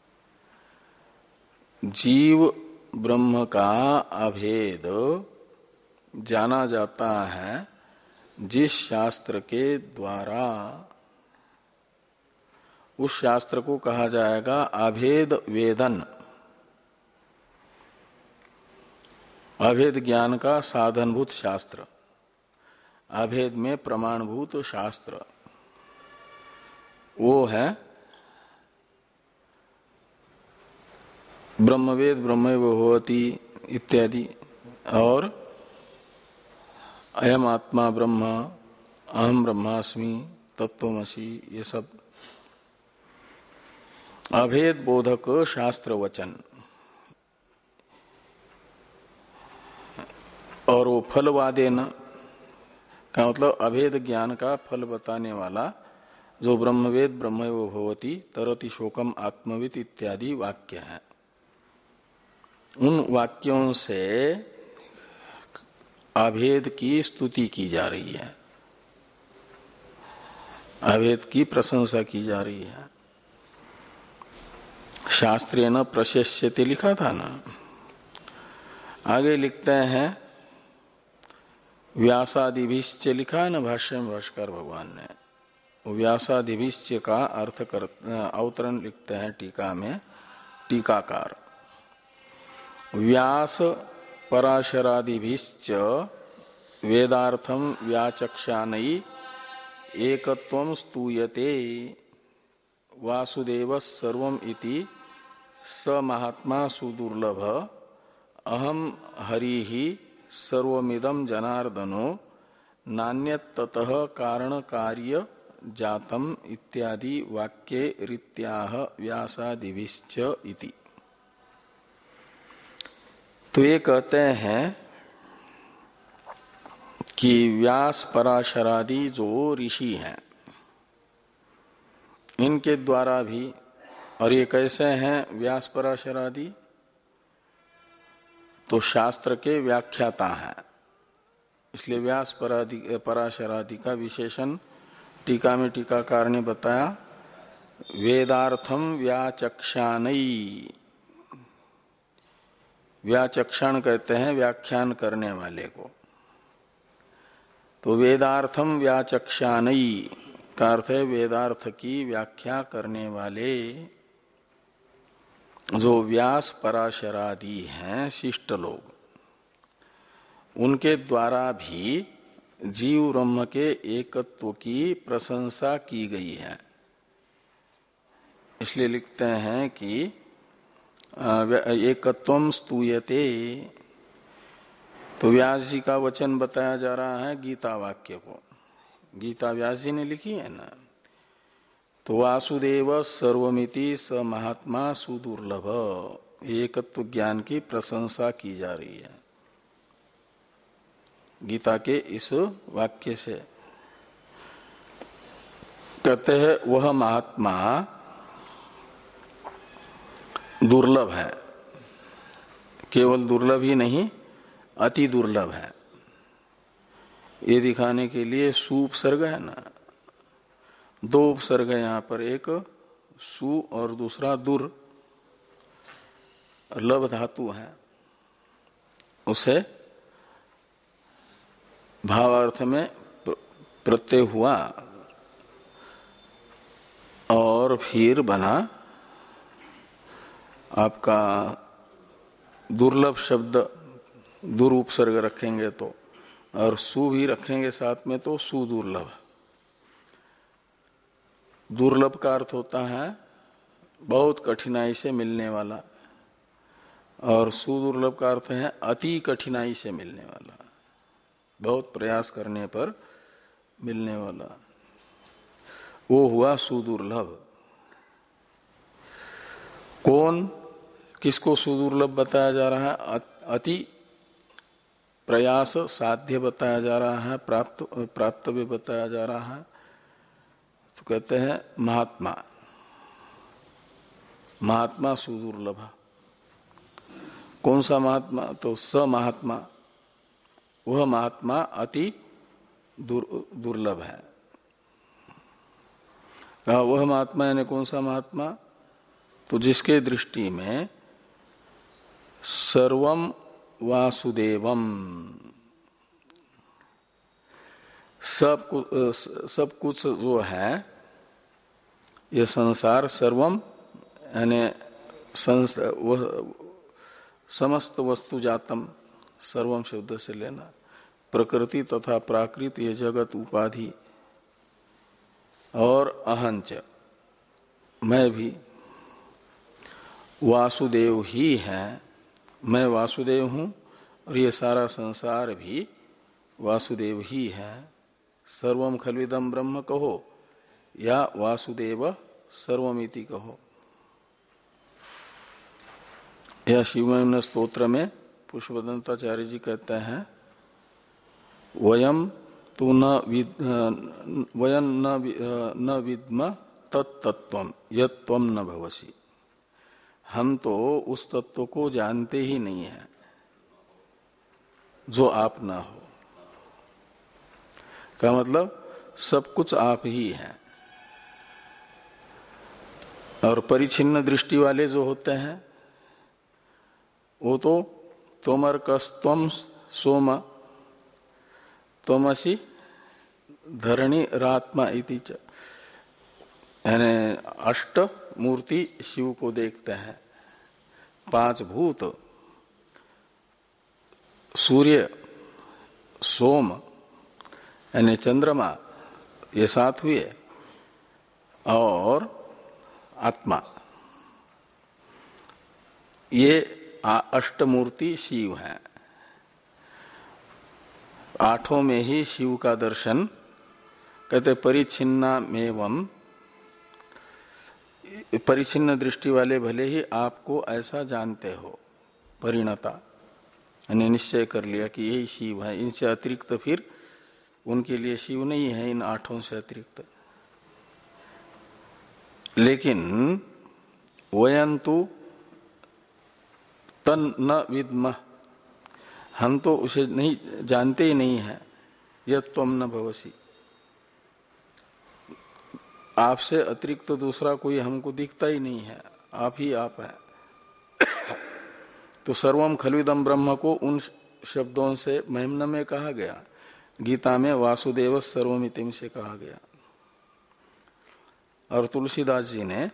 Speaker 1: जीव ब्रह्म का अभेद जाना जाता है जिस शास्त्र के द्वारा, उस शास्त्र को कहा जाएगा अभेद वेदन। अभेद ज्ञान का साधनभूत शास्त्र, अभेद में प्रमाणभूत शास्त्र वो है ब्रह्मवेद ब्रह्मैव होति इत्यादि, और अयम आत्मा ब्रह्म, अहम ब्रह्मास्मि, तत्वमसि, ये सब अभेद बोधक शास्त्र वचन। और वो फलवादेन का मतलब अभेद ज्ञान का फल बताने वाला जो ब्रह्मवेद ब्रह्मैव भवति तरति शोकम आत्मविद इत्यादि वाक्य है, उन वाक्यों से अभेद की स्तुति की जा रही है, अभेद की प्रशंसा की जा रही है। शास्त्रीय न प्रशस्यते लिखा था ना। आगे लिखते हैं व्यासादिभिश्च लिखा है न भाष्य में भाष्कर भगवान ने। व्यासादिभिश्च का अर्थ कर अवतरण लिखते हैं टीका में टीकाकार। व्यास पराशरादिभिश्च वेदार्थम व्याचक्षानयि एकत्वं स्तूयते वासुदेव सर्वम इति स महात्मा सुदुर्लभ अहम हरिहि सर्वमिदं जनार्दनो नान्यततः कारण कार्य जातम इत्यादि वाक्ये रीत्याह व्यासादिभिश्च इति। तो ये कहते हैं कि व्यास पराशरादि जो ऋषि हैं इनके द्वारा भी, और ये कैसे हैं व्यास पराशरादि, तो शास्त्र के व्याख्याता हैं, इसलिए व्यास परादि पराशरादि का विशेषण टीका में टीकाकार ने बताया वेदार्थम व्याचक्षानई। व्याचक्षण कहते हैं व्याख्यान करने वाले को। तो वेदार्थम व्याचक्षानई का अर्थ है वेदार्थ की व्याख्या करने वाले जो व्यास पराशरादि हैं शिष्ट लोग, उनके द्वारा भी जीव ब्रह्म के एकत्व की प्रशंसा की गई है। इसलिए लिखते हैं कि एकत्वम स्तूयते। तो व्यास जी का वचन बताया जा रहा है गीता वाक्य को, गीता व्यास जी ने लिखी है ना। तो वासुदेव सर्वमिति स महात्मा सुदुर्लभ, एकत्व ज्ञान की प्रशंसा की जा रही है गीता के इस वाक्य से। कहते हैं वह महात्मा दुर्लभ है, केवल दुर्लभ ही नहीं अति दुर्लभ है। ये दिखाने के लिए सुपसर्ग है ना, दो उपसर्ग है यहाँ पर, एक सु और दूसरा दुर, लभ धातु है, उसे भावार्थ में प्रत्यय हुआ और फिर बना आपका दुर्लभ शब्द, दुर उपसर्ग रखेंगे तो, और सु भी रखेंगे साथ में तो सुदुर्लभ। दुर्लभ का अर्थ होता है बहुत कठिनाई से मिलने वाला, और सुदुर्लभ का अर्थ है अति कठिनाई से मिलने वाला, बहुत प्रयास करने पर मिलने वाला, वो हुआ सुदुर्लभ। कौन, किसको सुदुर्लभ बताया जा रहा है? अति प्रयास साध्य बताया जा रहा है, प्राप्त प्राप्तव्य बताया जा रहा है। तो कहते हैं महात्मा, महात्मा सुदुर्लभ। कौन सा महात्मा? तो स महात्मा, वह महात्मा अति दुर, दुर्लभ है। कहा वह महात्मा यानी कौन सा महात्मा? तो जिसके दृष्टि में सर्वम वासुदेवम, सब कुछ सब कुछ जो है ये संसार, सर्वम यानी समस्त वस्तु जातम, सर्वम शब्द से लेना, प्रकृति तथा प्राकृत ये जगत उपाधि, और अहंच मैं भी वासुदेव ही है, मैं वासुदेव हूँ और ये सारा संसार भी वासुदेव ही है। सर्वम खल्विदम ब्रह्म कहो या वासुदेव सर्वमिति कहो। यह शिवमय स्तोत्र में पुष्पदंताचार्य जी कहते हैं वयम तु न विद वयम न न विद्म तत्तत्वम यत्त्वम न भवसि। हम तो उस तत्व को जानते ही नहीं है जो आप ना हो। का मतलब सब कुछ आप ही हैं। और परिच्छिन्न दृष्टि वाले जो होते हैं वो तो तोमर्कस्त्वम सोम त्वमसि धरणी रात्मा इति च, यानी अष्ट मूर्ति शिव को देखते हैं। पांच भूत सूर्य सोम यानी चंद्रमा ये सात हुए और आत्मा, ये अष्टमूर्ति शिव है। आठों में ही शिव का दर्शन कहते परिच्छिन्नामेवं, परिच्छिन्न दृष्टि वाले भले ही आपको ऐसा जानते हो, परिणता यानी निश्चय कर लिया कि यही शिव है। इनसे अतिरिक्त फिर उनके लिए शिव नहीं है, इन आठों से अतिरिक्त। लेकिन वयंतु तन न विद्म, हम तो उसे नहीं जानते ही नहीं है। यत्त्वम न भवसि, आपसे अतिरिक्त तो दूसरा कोई हमको दिखता ही नहीं है, आप ही आप है। तो सर्वम खलुदम ब्रह्म को उन शब्दों से महिम्न में कहा गया, गीता में वासुदेव सर्वमितिम से कहा गया। और तुलसीदास जी ने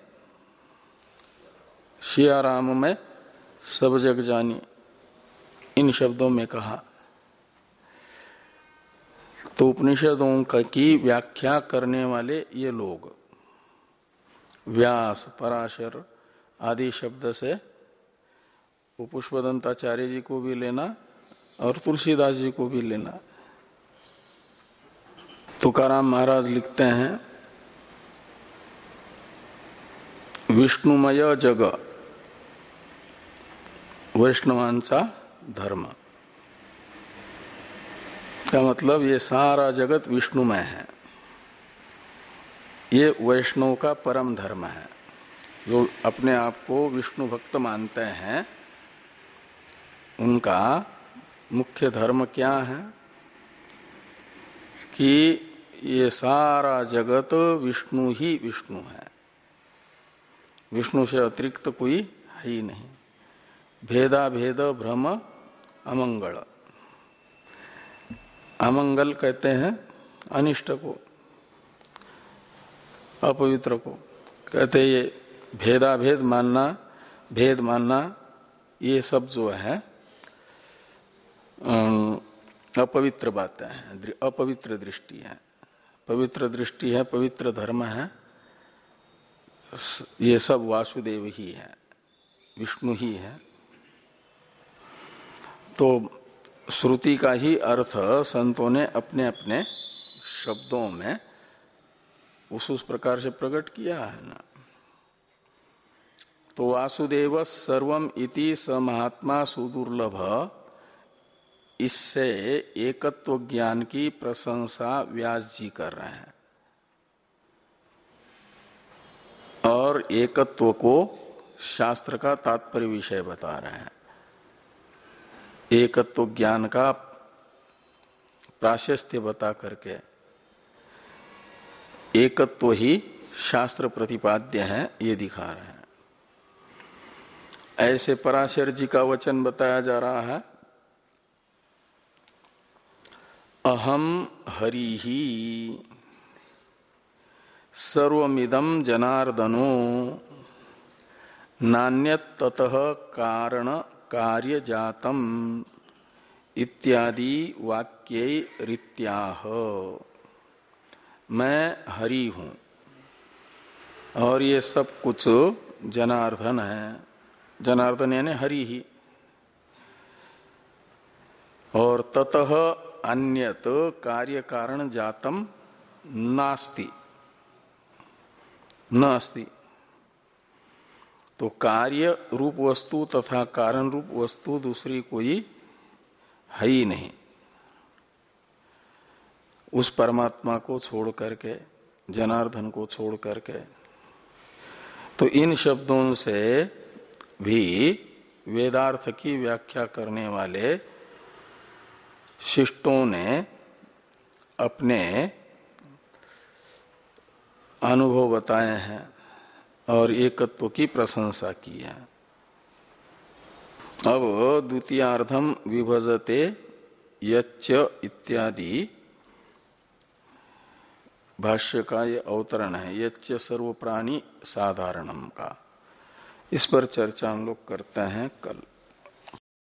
Speaker 1: सियाराम में सब जग जानी इन शब्दों में कहा। तो उपनिषदों की व्याख्या करने वाले ये लोग व्यास, पराशर आदि शब्द से पुष्पदंताचार्य जी को भी लेना और तुलसीदास जी को भी लेना। तुकाराम महाराज लिखते हैं विष्णुमय जग वैष्णवांचा धर्म, का मतलब ये सारा जगत विष्णुमय है, ये वैष्णव का परम धर्म है। जो अपने आप को विष्णु भक्त मानते हैं उनका मुख्य धर्म क्या है कि ये सारा जगत विष्णु ही विष्णु है, विष्णु से अतिरिक्त कोई है ही नहीं। भेदा भेद भ्रम अमंगल, अमंगल कहते हैं अनिष्ट को, अपवित्र को कहते ये भेदा भेद मानना, भेद मानना, ये सब जो है अपवित्र बातें हैं, अपवित्र दृष्टि है। पवित्र दृष्टि है, पवित्र धर्म है, ये सब वासुदेव ही है, विष्णु ही है। तो श्रुति का ही अर्थ संतों ने अपने अपने शब्दों में उस उस प्रकार से प्रकट किया है ना। तो वासुदेव सर्वम इति स महात्मा सुदुर्लभ, इससे एकत्व ज्ञान की प्रशंसा व्यास जी कर रहे हैं और एकत्व को शास्त्र का तात्पर्य विषय बता रहे हैं। एकत्व ज्ञान का प्राशस्त्य बता करके एकत्व ही शास्त्र प्रतिपाद्य है ये दिखा रहे हैं। ऐसे पराशर जी का वचन बताया जा रहा है, अहम हरि ही सर्वमिदं जनार्दनो नान्यत ततः कारण कार्य जातम इत्यादि वाक्ये रीत्याह। मैं हरि हूँ और ये सब कुछ जनार्दन है, जनार्दन यानी हरि ही। और ततः अन्यत कार्य कारण जातम नास्ति, न अस्ति। तो कार्य रूप वस्तु तथा कारण रूप वस्तु दूसरी कोई है ही नहीं। उस परमात्मा को छोड़ करके, जनार्दन को छोड़ करके। तो इन शब्दों से भी वेदार्थ की व्याख्या करने वाले शिष्टों ने अपने अनुभव बताए हैं और एकत्व की प्रशंसा की है। अब द्वितीयार्धम विभजते यच्च इत्यादि भाष्य का ये अवतरण है, यच्च सर्व प्राणी साधारणम का। इस पर चर्चा हम लोग करते हैं कल।